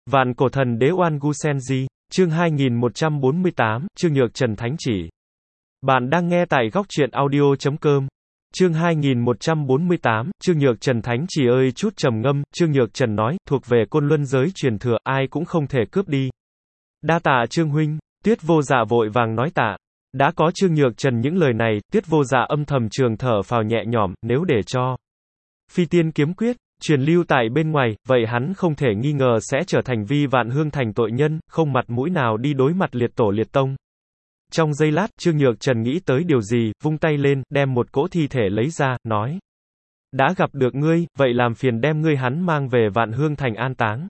Vạn cổ thần đế Oan Gu Senji, chương 2148, Trương Nhược Trần Thánh chỉ. Bạn đang nghe tại góc truyện audio.com. Chương 2148, Trương Nhược Trần Thánh chỉ ơi chút trầm ngâm, Trương Nhược Trần nói, thuộc về Côn Luân giới truyền thừa, ai cũng không thể cướp đi. Đa tạ Trương huynh, Tuyết Vô Dạ vội vàng nói tạ. Đã có Trương Nhược Trần những lời này, Tuyết Vô Dạ âm thầm trường thở phào nhẹ nhõm, nếu để cho Phi Tiên kiếm quyết truyền lưu tại bên ngoài, vậy hắn không thể nghi ngờ sẽ trở thành vi vạn hương thành tội nhân, không mặt mũi nào đi đối mặt liệt tổ liệt tông. Trong giây lát, Trương Nhược Trần nghĩ tới điều gì, vung tay lên, đem một cỗ thi thể lấy ra, nói. Đã gặp được ngươi, vậy làm phiền đem ngươi hắn mang về vạn hương thành an táng.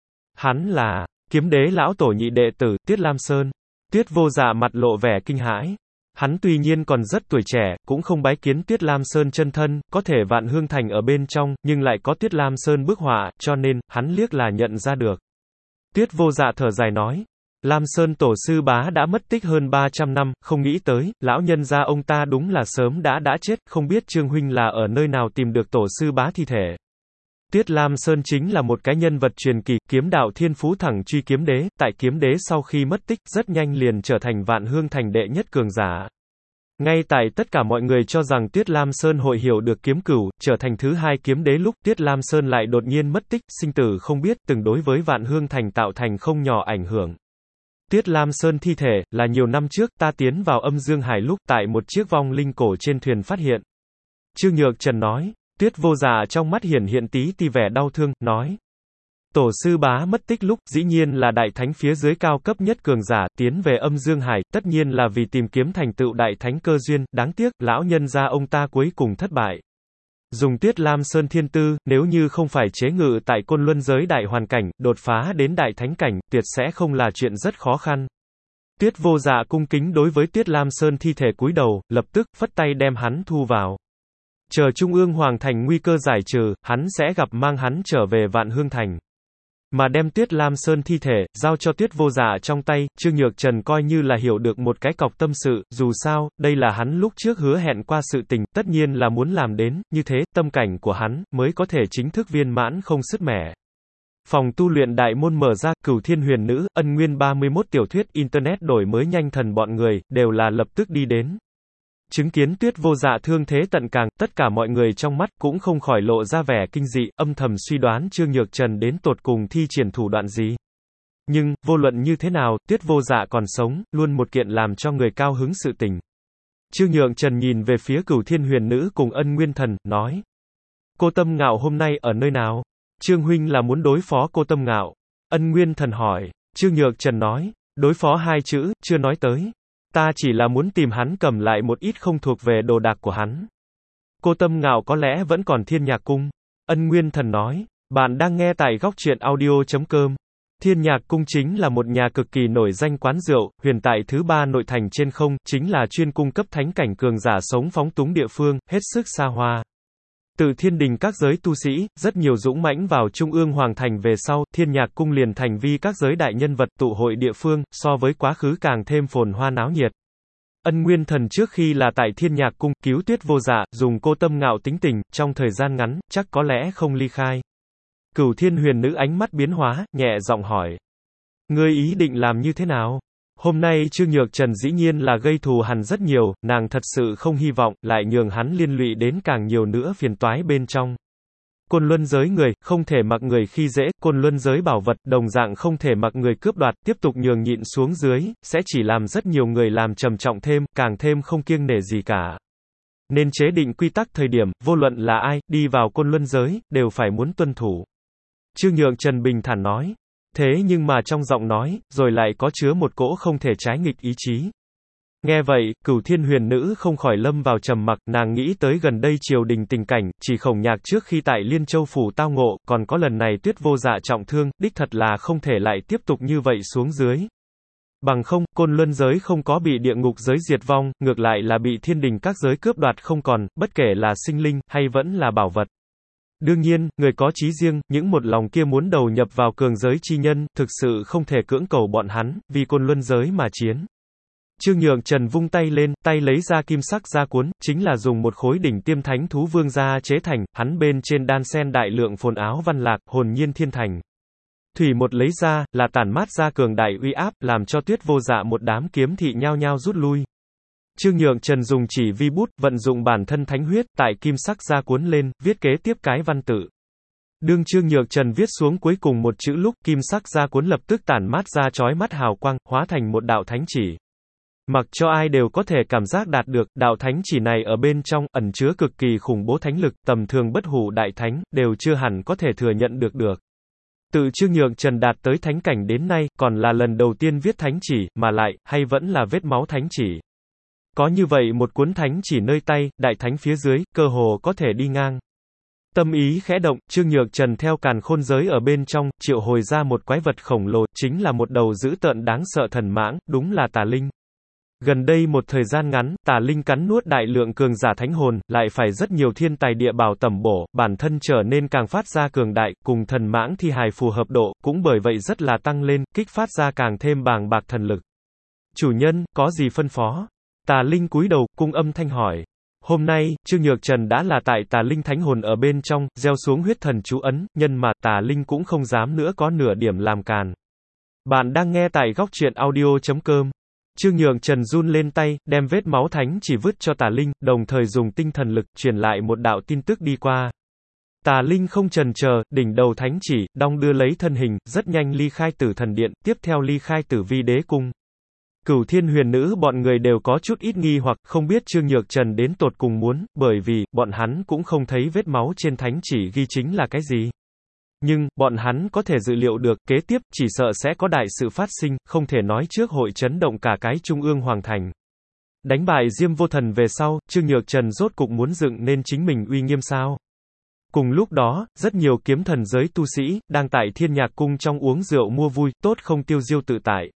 Hắn là Kiếm Đế lão tổ nhị đệ tử, Tiết Lam Sơn. Tuyết Vô Dạ mặt lộ vẻ kinh hãi. Hắn tuy nhiên còn rất tuổi trẻ, cũng không bái kiến Tuyết Lam Sơn chân thân, có thể vạn hương thành ở bên trong, nhưng lại có Tuyết Lam Sơn bức họa, cho nên, hắn liếc là nhận ra được. Tuyết Vô Dạ thở dài nói, Lam Sơn tổ sư bá đã mất tích hơn 300 năm, không nghĩ tới, lão nhân gia ông ta đúng là sớm đã chết, không biết Trương huynh là ở nơi nào tìm được tổ sư bá thi thể. Tuyết Lam Sơn chính là một cái nhân vật truyền kỳ, kiếm đạo thiên phú thẳng truy kiếm đế, tại kiếm đế sau khi mất tích, rất nhanh liền trở thành vạn hương thành đệ nhất cường giả. Ngay tại tất cả mọi người cho rằng Tuyết Lam Sơn hội hiểu được kiếm cửu, trở thành thứ hai kiếm đế lúc Tuyết Lam Sơn lại đột nhiên mất tích, sinh tử không biết, từng đối với vạn hương thành tạo thành không nhỏ ảnh hưởng. Tuyết Lam Sơn thi thể, là nhiều năm trước, ta tiến vào âm dương hải lúc, tại một chiếc vong linh cổ trên thuyền phát hiện. Trương Nhược Trần nói. Tuyết Vô Dạ trong mắt hiển hiện tí ti vẻ đau thương, nói. Tổ sư bá mất tích lúc, dĩ nhiên là đại thánh phía dưới cao cấp nhất cường giả, tiến về âm dương hải, tất nhiên là vì tìm kiếm thành tựu đại thánh cơ duyên, đáng tiếc, lão nhân gia ông ta cuối cùng thất bại. Dùng Tuyết Lam Sơn thiên tư, nếu như không phải chế ngự tại Côn Luân giới đại hoàn cảnh, đột phá đến đại thánh cảnh, tuyệt sẽ không là chuyện rất khó khăn. Tuyết Vô Dạ cung kính đối với Tuyết Lam Sơn thi thể cúi đầu, lập tức, phất tay đem hắn thu vào. Chờ Trung ương Hoàng thành nguy cơ giải trừ, hắn sẽ gặp mang hắn trở về vạn hương thành. Mà đem Tuyết Lam Sơn thi thể, giao cho Tuyết Vô Dạ trong tay, Trương Nhược Trần coi như là hiểu được một cái cọc tâm sự, dù sao, đây là hắn lúc trước hứa hẹn qua sự tình, tất nhiên là muốn làm đến, như thế, tâm cảnh của hắn, mới có thể chính thức viên mãn không sứt mẻ. Phòng tu luyện đại môn mở ra, Cửu Thiên Huyền Nữ, Ân Nguyên 31 tiểu thuyết, Internet đổi mới nhanh thần bọn người, đều là lập tức đi đến. Chứng kiến Tuyết Vô Dạ thương thế tận càng, tất cả mọi người trong mắt cũng không khỏi lộ ra vẻ kinh dị, âm thầm suy đoán Trương Nhược Trần đến tột cùng thi triển thủ đoạn gì. Nhưng, vô luận như thế nào, Tuyết Vô Dạ còn sống, luôn một kiện làm cho người cao hứng sự tình. Trương Nhược Trần nhìn về phía Cửu Thiên Huyền Nữ cùng Ân Nguyên Thần, nói. Cô Tâm Ngạo hôm nay ở nơi nào? Trương huynh là muốn đối phó cô Tâm Ngạo. Ân Nguyên Thần hỏi. Trương Nhược Trần nói. Đối phó hai chữ, chưa nói tới. Ta chỉ là muốn tìm hắn cầm lại một ít không thuộc về đồ đạc của hắn. Cô Tâm Ngạo có lẽ vẫn còn Thiên Nhạc Cung. Ân Nguyên Thần nói. Bạn đang nghe tại góc truyện audio.com. Thiên Nhạc Cung chính là một nhà cực kỳ nổi danh quán rượu, huyền tại thứ ba nội thành trên không, chính là chuyên cung cấp thánh cảnh cường giả sống phóng túng địa phương, hết sức xa hoa. Từ thiên đình các giới tu sĩ, rất nhiều dũng mãnh vào Trung ương Hoàng thành về sau, Thiên Nhạc Cung liền thành vi các giới đại nhân vật tụ hội địa phương, so với quá khứ càng thêm phồn hoa náo nhiệt. Ân Nguyên Thần trước khi là tại Thiên Nhạc Cung, cứu Tuyết Vô Dạ, dùng cô Tâm Ngạo tính tình, trong thời gian ngắn, chắc có lẽ không ly khai. Cửu Thiên Huyền Nữ ánh mắt biến hóa, nhẹ giọng hỏi. Ngươi ý định làm như thế nào? Hôm nay Trương Nhược Trần dĩ nhiên là gây thù hằn rất nhiều, nàng thật sự không hy vọng, lại nhường hắn liên lụy đến càng nhiều nữa phiền toái bên trong. Côn Luân giới người, không thể mặc người khi dễ, Côn Luân giới bảo vật, đồng dạng không thể mặc người cướp đoạt, tiếp tục nhường nhịn xuống dưới, sẽ chỉ làm rất nhiều người làm trầm trọng thêm, càng thêm không kiêng nể gì cả. Nên chế định quy tắc thời điểm, vô luận là ai, đi vào Côn Luân giới, đều phải muốn tuân thủ. Trương Nhược Trần bình thản nói. Thế nhưng mà trong giọng nói, rồi lại có chứa một cỗ không thể trái nghịch ý chí. Nghe vậy, Cửu Thiên Huyền Nữ không khỏi lâm vào trầm mặc, nàng nghĩ tới gần đây triều đình tình cảnh, chỉ Khổng Nhạc trước khi tại Liên Châu phủ tao ngộ, còn có lần này Tuyết Vô Dạ trọng thương, đích thật là không thể lại tiếp tục như vậy xuống dưới. Bằng không, Côn Luân giới không có bị địa ngục giới diệt vong, ngược lại là bị thiên đình các giới cướp đoạt không còn, bất kể là sinh linh, hay vẫn là bảo vật. Đương nhiên, người có chí riêng, những một lòng kia muốn đầu nhập vào cường giới chi nhân, thực sự không thể cưỡng cầu bọn hắn, vì Côn Luân giới mà chiến. Trương Nhược Trần vung tay lên, tay lấy ra kim sắc gia cuốn, chính là dùng một khối đỉnh tiêm thánh thú vương gia chế thành, hắn bên trên đan sen đại lượng phồn áo văn lạc, hồn nhiên thiên thành. Thủy một lấy ra, là tản mát ra cường đại uy áp, làm cho Tuyết Vô Dạ một đám kiếm thị nhao nhao rút lui. Trương Nhượng Trần dùng chỉ vi bút, vận dụng bản thân thánh huyết, tại kim sắc ra cuốn lên, viết kế tiếp cái văn tự. Đương Trương Nhượng Trần viết xuống cuối cùng một chữ lúc, kim sắc ra cuốn lập tức tản mát ra chói mắt hào quang, hóa thành một đạo thánh chỉ. Mặc cho ai đều có thể cảm giác đạt được, đạo thánh chỉ này ở bên trong, ẩn chứa cực kỳ khủng bố thánh lực, tầm thường bất hủ đại thánh, đều chưa hẳn có thể thừa nhận được. Tự Trương Nhượng Trần đạt tới thánh cảnh đến nay, còn là lần đầu tiên viết thánh chỉ, mà lại, hay vẫn là vết máu thánh chỉ. Có như vậy một cuốn thánh chỉ nơi tay, đại thánh phía dưới, cơ hồ có thể đi ngang. Tâm ý khẽ động, Trương Nhượng Trần theo càn khôn giới ở bên trong, triệu hồi ra một quái vật khổng lồ, chính là một đầu dữ tợn đáng sợ thần mãng, đúng là Tà Linh. Gần đây một thời gian ngắn, Tà Linh cắn nuốt đại lượng cường giả thánh hồn, lại phải rất nhiều thiên tài địa bảo tẩm bổ, bản thân trở nên càng phát ra cường đại, cùng thần mãng thi hài phù hợp độ, cũng bởi vậy rất là tăng lên, kích phát ra càng thêm bàng bạc thần lực. Chủ nhân, có gì phân phó? Tà Linh cúi đầu, cung âm thanh hỏi. Hôm nay, Trương Nhượng Trần đã là tại Tà Linh thánh hồn ở bên trong, gieo xuống huyết thần chú ấn, nhân mà Tà Linh cũng không dám nữa có nửa điểm làm càn. Bạn đang nghe tại góc truyện audio.com. Trương Nhượng Trần run lên tay, đem vết máu thánh chỉ vứt cho Tà Linh, đồng thời dùng tinh thần lực, truyền lại một đạo tin tức đi qua. Tà Linh không chần chờ, đỉnh đầu thánh chỉ, đong đưa lấy thân hình, rất nhanh ly khai Tử Thần Điện, tiếp theo ly khai Tử Vi Đế Cung. Cửu Thiên Huyền Nữ bọn người đều có chút ít nghi hoặc, không biết Trương Nhượng Trần đến tột cùng muốn, bởi vì, bọn hắn cũng không thấy vết máu trên thánh chỉ ghi chính là cái gì. Nhưng, bọn hắn có thể dự liệu được, kế tiếp, chỉ sợ sẽ có đại sự phát sinh, không thể nói trước hội chấn động cả cái Trung ương Hoàng Thành. Đánh bại Diêm Vô Thần về sau, Trương Nhượng Trần rốt cục muốn dựng nên chính mình uy nghiêm sao. Cùng lúc đó, rất nhiều kiếm thần giới tu sĩ, đang tại Thiên Nhạc Cung trong uống rượu mua vui, tốt không tiêu diêu tự tại.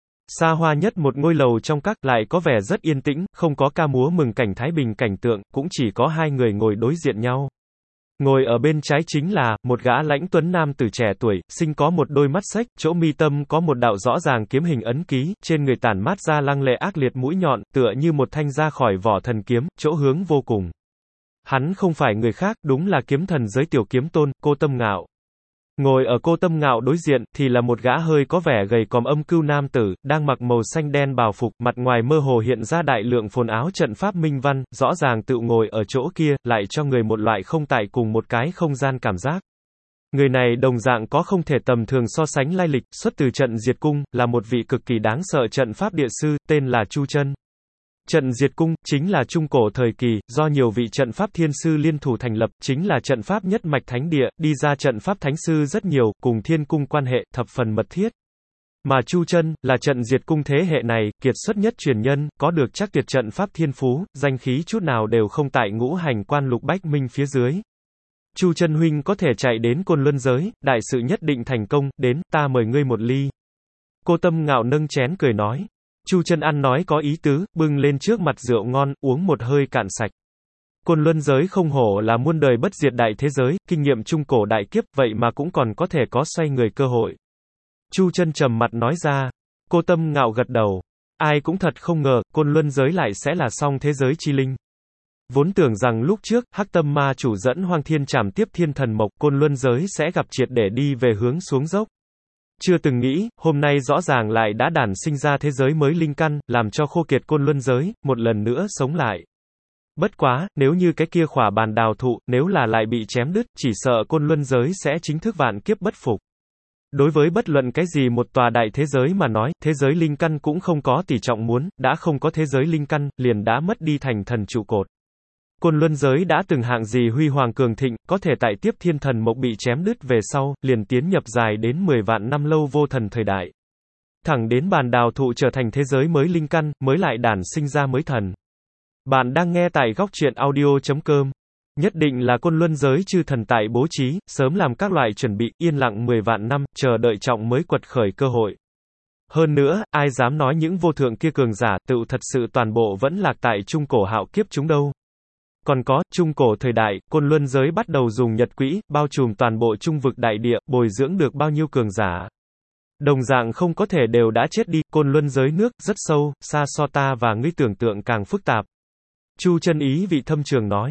Xa hoa nhất một ngôi lầu trong các, lại có vẻ rất yên tĩnh, không có ca múa mừng cảnh thái bình cảnh tượng, cũng chỉ có hai người ngồi đối diện nhau. Ngồi ở bên trái chính là, một gã lãnh tuấn nam tử trẻ tuổi, sinh có một đôi mắt xếch, chỗ mi tâm có một đạo rõ ràng kiếm hình ấn ký, trên người tản mát ra lăng lệ ác liệt mũi nhọn, tựa như một thanh ra khỏi vỏ thần kiếm, chỗ hướng vô cùng. Hắn không phải người khác, đúng là kiếm thần giới tiểu kiếm tôn, Cô Tâm Ngạo. Ngồi ở Cô Tâm Ngạo đối diện, thì là một gã hơi có vẻ gầy còm âm cưu nam tử, đang mặc màu xanh đen bào phục, mặt ngoài mơ hồ hiện ra đại lượng phồn áo trận pháp minh văn, rõ ràng tự ngồi ở chỗ kia, lại cho người một loại không tại cùng một cái không gian cảm giác. Người này đồng dạng có không thể tầm thường so sánh lai lịch, xuất từ trận Diệt Cung, là một vị cực kỳ đáng sợ trận pháp địa sư, tên là Chu Chân. Trận Diệt Cung, chính là trung cổ thời kỳ, do nhiều vị trận pháp thiên sư liên thủ thành lập, chính là trận pháp nhất mạch thánh địa, đi ra trận pháp thánh sư rất nhiều, cùng Thiên Cung quan hệ, thập phần mật thiết. Mà Chu Chân, là trận Diệt Cung thế hệ này, kiệt xuất nhất truyền nhân, có được chắc tuyệt trận pháp thiên phú, danh khí chút nào đều không tại ngũ hành quan lục bách minh phía dưới. Chu Chân huynh có thể chạy đến Côn Luân giới, đại sự nhất định thành công, đến, ta mời ngươi một ly. Cô Tâm Ngạo nâng chén cười nói. Chu Chân ăn nói có ý tứ, bưng lên trước mặt rượu ngon, uống một hơi cạn sạch. Côn Luân giới không hổ là muôn đời bất diệt đại thế giới, kinh nghiệm trung cổ đại kiếp, vậy mà cũng còn có thể có xoay người cơ hội. Chu Chân trầm mặt nói ra. Cô Tâm Ngạo gật đầu. Ai cũng thật không ngờ, Côn Luân giới lại sẽ là song thế giới chi linh. Vốn tưởng rằng lúc trước, Hắc Tâm Ma chủ dẫn Hoang Thiên trảm tiếp thiên thần mộc, Côn Luân giới sẽ gặp triệt để đi về hướng xuống dốc. Chưa từng nghĩ, hôm nay rõ ràng lại đã đản sinh ra thế giới mới linh căn, làm cho khô kiệt Côn Luân giới, một lần nữa sống lại. Bất quá, nếu như cái kia khỏa bàn đào thụ, nếu là lại bị chém đứt, chỉ sợ Côn Luân giới sẽ chính thức vạn kiếp bất phục. Đối với bất luận cái gì một tòa đại thế giới mà nói, thế giới linh căn cũng không có tỷ trọng muốn, đã không có thế giới linh căn, liền đã mất đi thành thần trụ cột. Côn Luân giới đã từng hạng gì huy hoàng cường thịnh, có thể tại tiếp thiên thần mộc bị chém đứt về sau, liền tiến nhập dài đến 10 vạn năm lâu vô thần thời đại. Thẳng đến bàn đào thụ trở thành thế giới mới linh căn, mới lại đản sinh ra mới thần. Bạn đang nghe tại góc truyện audio.com. Nhất định là Côn Luân giới chư thần tại bố trí, sớm làm các loại chuẩn bị, yên lặng 10 vạn năm, chờ đợi trọng mới quật khởi cơ hội. Hơn nữa, ai dám nói những vô thượng kia cường giả, tựu thật sự toàn bộ vẫn lạc tại trung cổ hạo kiếp chúng đâu. Còn có, trung cổ thời đại, Côn Luân giới bắt đầu dùng nhật quỹ, bao trùm toàn bộ trung vực đại địa, bồi dưỡng được bao nhiêu cường giả. Đồng dạng không có thể đều đã chết đi, Côn Luân giới nước, rất sâu, xa so ta và ngươi tưởng tượng càng phức tạp. Chu Chân ý vị thâm trường nói.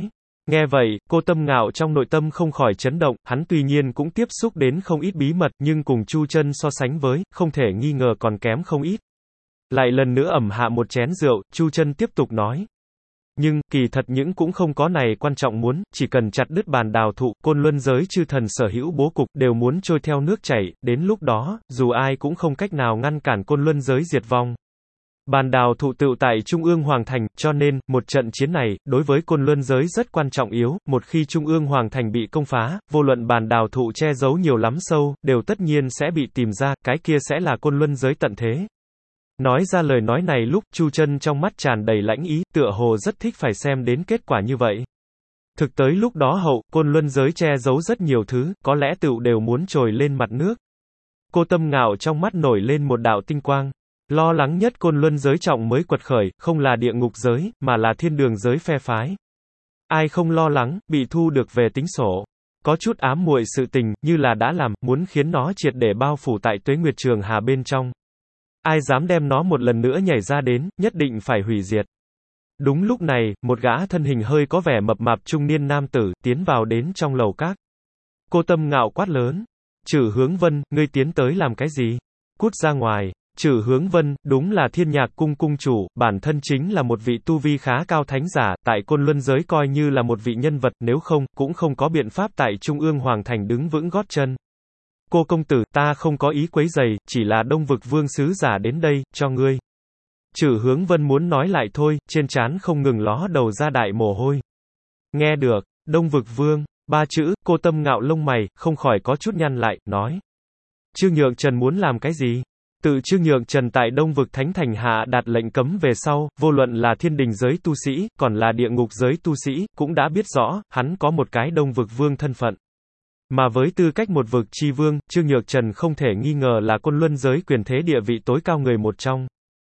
Nghe vậy, cô Tâm Ngạo trong nội tâm không khỏi chấn động, hắn tuy nhiên cũng tiếp xúc đến không ít bí mật, nhưng cùng Chu Chân so sánh với, không thể nghi ngờ còn kém không ít. Lại lần nữa ẩm hạ một chén rượu, Chu Chân tiếp tục nói. Nhưng, kỳ thật những cũng không có này quan trọng muốn, chỉ cần chặt đứt bàn đào thụ, Côn Luân giới chư thần sở hữu bố cục, đều muốn trôi theo nước chảy, đến lúc đó, dù ai cũng không cách nào ngăn cản Côn Luân giới diệt vong. Bàn đào thụ tựu tại Trung ương Hoàng Thành, cho nên, một trận chiến này, đối với Côn Luân giới rất quan trọng yếu, một khi Trung ương Hoàng Thành bị công phá, vô luận bàn đào thụ che giấu nhiều lắm sâu, đều tất nhiên sẽ bị tìm ra, cái kia sẽ là Côn Luân giới tận thế. Nói ra lời nói này lúc, Chu Chân trong mắt tràn đầy lãnh ý, tựa hồ rất thích phải xem đến kết quả như vậy. Thực tới lúc đó hậu, Côn Luân giới che giấu rất nhiều thứ, có lẽ tựu đều muốn trồi lên mặt nước. Cô Tâm Ngạo trong mắt nổi lên một đạo tinh quang. Lo lắng nhất Côn Luân giới trọng mới quật khởi, không là địa ngục giới, mà là thiên đường giới phe phái. Ai không lo lắng, bị thu được về tính sổ. Có chút ám muội sự tình, như là đã làm, muốn khiến nó triệt để bao phủ tại Tuế Nguyệt Trường Hà bên trong. Ai dám đem nó một lần nữa nhảy ra đến, nhất định phải hủy diệt. Đúng lúc này, một gã thân hình hơi có vẻ mập mạp trung niên nam tử, tiến vào đến trong lầu các. Cô Tâm Ngạo quát lớn. Trử Hướng Vân, ngươi tiến tới làm cái gì? Cút ra ngoài. Trử Hướng Vân, đúng là Thiên Nhạc cung cung chủ, bản thân chính là một vị tu vi khá cao thánh giả, tại Côn Luân giới coi như là một vị nhân vật, nếu không, cũng không có biện pháp tại Trung ương Hoàng Thành đứng vững gót chân. Cô công tử, ta không có ý quấy rầy, chỉ là Đông Vực Vương sứ giả đến đây, cho ngươi. Trử Hướng Vân muốn nói lại thôi, trên trán không ngừng ló đầu ra đại mồ hôi. Nghe được, Đông Vực Vương, ba chữ, cô Tâm Ngạo lông mày, không khỏi có chút nhăn lại, nói. Trương Nhượng Trần muốn làm cái gì? Tự Trương Nhượng Trần tại Đông Vực Thánh Thành hạ đạt lệnh cấm về sau, vô luận là thiên đình giới tu sĩ, còn là địa ngục giới tu sĩ, cũng đã biết rõ, hắn có một cái Đông Vực Vương thân phận. Mà với tư cách một vực chi vương, Trương Nhược Trần không thể nghi ngờ là Côn Luân giới quyền thế địa vị tối cao người một trong.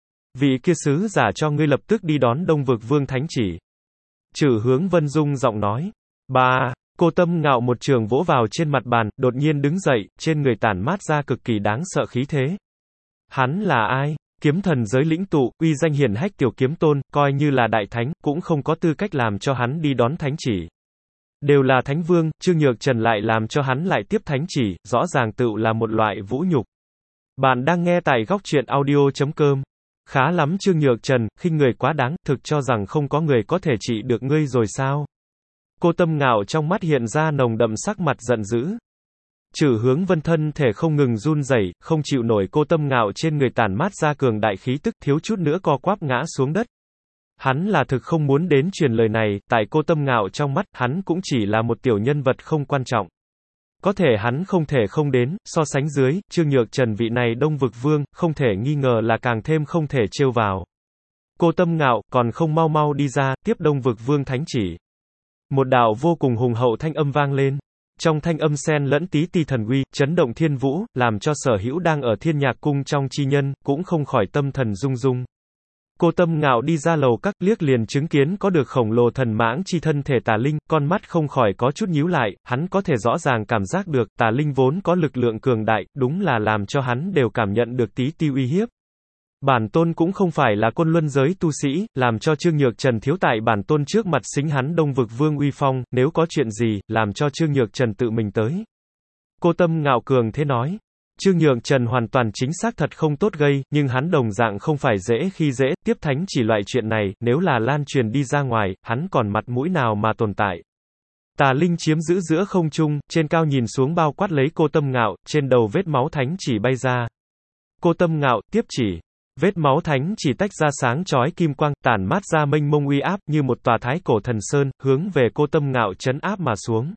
Vị kia sứ giả cho ngươi lập tức đi đón Đông Vực Vương thánh chỉ. Trử Hướng Vân dung giọng nói. Bà, cô Tâm Ngạo một trường vỗ vào trên mặt bàn, đột nhiên đứng dậy, trên người tản mát ra cực kỳ đáng sợ khí thế. Hắn là ai? Kiếm thần giới lĩnh tụ, uy danh hiển hách tiểu kiếm tôn, coi như là đại thánh, cũng không có tư cách làm cho hắn đi đón thánh chỉ. Đều là thánh vương, Trương Nhược Trần lại làm cho hắn lại tiếp thánh chỉ, rõ ràng tựu là một loại vũ nhục. Bạn đang nghe tại góc truyện audio.com. Khá lắm Trương Nhược Trần, khinh người quá đáng, thực cho rằng không có người có thể trị được ngươi rồi sao? Cô Tâm Ngạo trong mắt hiện ra nồng đậm sắc mặt giận dữ. Trử Hướng Vân thân thể không ngừng run rẩy, không chịu nổi cô Tâm Ngạo trên người tản mát ra cường đại khí tức, thiếu chút nữa co quắp ngã xuống đất. Hắn là thực không muốn đến truyền lời này, tại cô Tâm Ngạo trong mắt, hắn cũng chỉ là một tiểu nhân vật không quan trọng. Có thể hắn không thể không đến, so sánh dưới, Trương Nhược Trần vị này Đông Vực Vương, không thể nghi ngờ là càng thêm không thể trêu vào. Cô Tâm Ngạo, còn không mau mau đi ra, tiếp Đông Vực Vương thánh chỉ. Một đạo vô cùng hùng hậu thanh âm vang lên. Trong thanh âm xen lẫn tí ti thần uy, chấn động thiên vũ, làm cho sở hữu đang ở Thiên Nhạc cung trong chi nhân, cũng không khỏi tâm thần rung rung. Cô Tâm Ngạo đi ra lầu các, liếc liền chứng kiến có được khổng lồ thần mãng chi thân thể Tà Linh, con mắt không khỏi có chút nhíu lại, hắn có thể rõ ràng cảm giác được, Tà Linh vốn có lực lượng cường đại, đúng là làm cho hắn đều cảm nhận được tí ti uy hiếp. Bản tôn cũng không phải là Côn Luân giới tu sĩ, làm cho Trương Nhược Trần thiếu tại bản tôn trước mặt xính hắn Đông Vực Vương uy phong, nếu có chuyện gì, làm cho Trương Nhược Trần tự mình tới. Cô Tâm Ngạo cường thế nói. Trương Nhược Trần hoàn toàn chính xác thật không tốt gây, nhưng hắn đồng dạng không phải dễ khi dễ, tiếp thánh chỉ loại chuyện này, nếu là lan truyền đi ra ngoài, hắn còn mặt mũi nào mà tồn tại. Tà Linh chiếm giữ giữa không trung, trên cao nhìn xuống bao quát lấy cô Tâm Ngạo, trên đầu vết máu thánh chỉ bay ra. Cô Tâm Ngạo, tiếp chỉ. Vết máu thánh chỉ tách ra sáng chói kim quang, tản mát ra mênh mông uy áp như một tòa thái cổ thần sơn, hướng về cô Tâm Ngạo trấn áp mà xuống.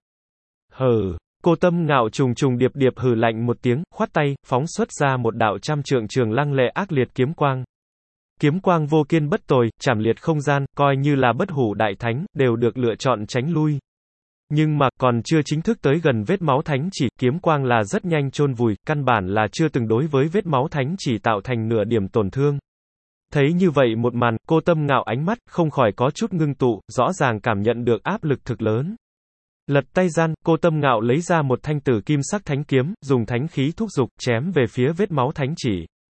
Hừ. Cô Tâm Ngạo trùng trùng điệp điệp hừ lạnh một tiếng, khoát tay, phóng xuất ra một đạo trăm trượng trường lăng lệ ác liệt kiếm quang. Kiếm quang vô kiên bất tồi, chảm liệt không gian, coi như là bất hủ đại thánh, đều được lựa chọn tránh lui. Nhưng mà, còn chưa chính thức tới gần vết máu thánh chỉ, kiếm quang là rất nhanh chôn vùi, căn bản là chưa từng đối với vết máu thánh chỉ tạo thành nửa điểm tổn thương. Thấy như vậy một màn, cô Tâm Ngạo ánh mắt, không khỏi có chút ngưng tụ, rõ ràng cảm nhận được áp lực thực lớn. Lật tay gian, cô Tâm Ngạo lấy ra một thanh tử kim sắc thánh kiếm, dùng thánh khí thúc dục, chém về phía vết máu thánh chỉ.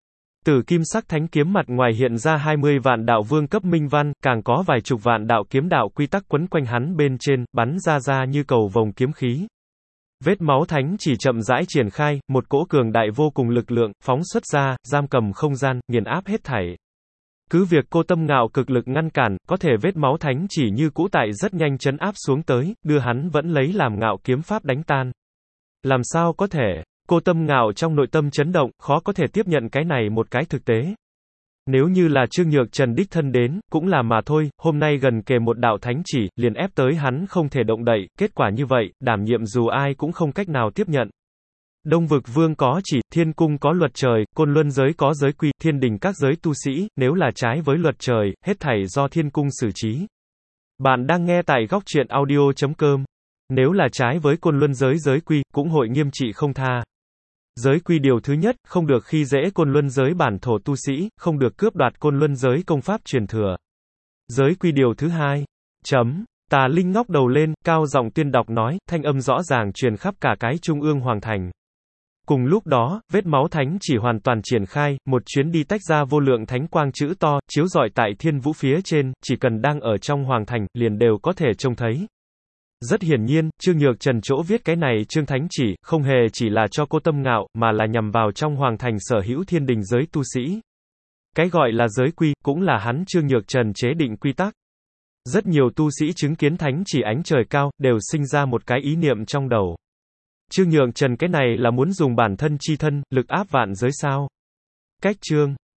Tử kim sắc thánh kiếm mặt ngoài hiện ra 20 vạn đạo vương cấp minh văn, càng có vài chục vạn đạo kiếm đạo quy tắc quấn quanh hắn bên trên, bắn ra như cầu vồng kiếm khí. Vết máu thánh chỉ chậm rãi triển khai, một cỗ cường đại vô cùng lực lượng, phóng xuất ra, giam cầm không gian, nghiền áp hết thảy. Cứ việc cô Tâm Ngạo cực lực ngăn cản, có thể vết máu thánh chỉ như cũ tại rất nhanh chấn áp xuống tới, đưa hắn vẫn lấy làm ngạo kiếm pháp đánh tan. Làm sao có thể? Cô Tâm Ngạo trong nội tâm chấn động, khó có thể tiếp nhận cái này một cái thực tế. Nếu như là Trương Nhược Trần đích thân đến, cũng là mà thôi, hôm nay gần kề một đạo thánh chỉ, liền ép tới hắn không thể động đậy, kết quả như vậy, đảm nhiệm dù ai cũng không cách nào tiếp nhận. Đông vực vương có chỉ, thiên cung có luật trời, côn luân giới có giới quy, thiên đình các giới tu sĩ, nếu là trái với luật trời, hết thảy do thiên cung xử trí. Bạn đang nghe tại góc truyện audio.com. Nếu là trái với côn luân giới giới quy, cũng hội nghiêm trị không tha. Giới quy điều thứ nhất, không được khi dễ côn luân giới bản thổ tu sĩ, không được cướp đoạt côn luân giới công pháp truyền thừa. Giới quy điều thứ hai. Tà Linh ngóc đầu lên, cao giọng tuyên đọc nói, thanh âm rõ ràng truyền khắp cả cái trung ương hoàng thành. Cùng lúc đó, vết máu thánh chỉ hoàn toàn triển khai, một chuyến đi tách ra vô lượng thánh quang chữ to, chiếu rọi tại thiên vũ phía trên, chỉ cần đang ở trong hoàng thành, liền đều có thể trông thấy. Rất hiển nhiên, Trương Nhược Trần chỗ viết cái này chương thánh chỉ, không hề chỉ là cho cô Tâm Ngạo, mà là nhằm vào trong hoàng thành sở hữu thiên đình giới tu sĩ. Cái gọi là giới quy, cũng là hắn Trương Nhược Trần chế định quy tắc. Rất nhiều tu sĩ chứng kiến thánh chỉ ánh trời cao, đều sinh ra một cái ý niệm trong đầu. Trương Nhược Trần cái này là muốn dùng bản thân chi thân, lực áp vạn giới sao? Cách chương.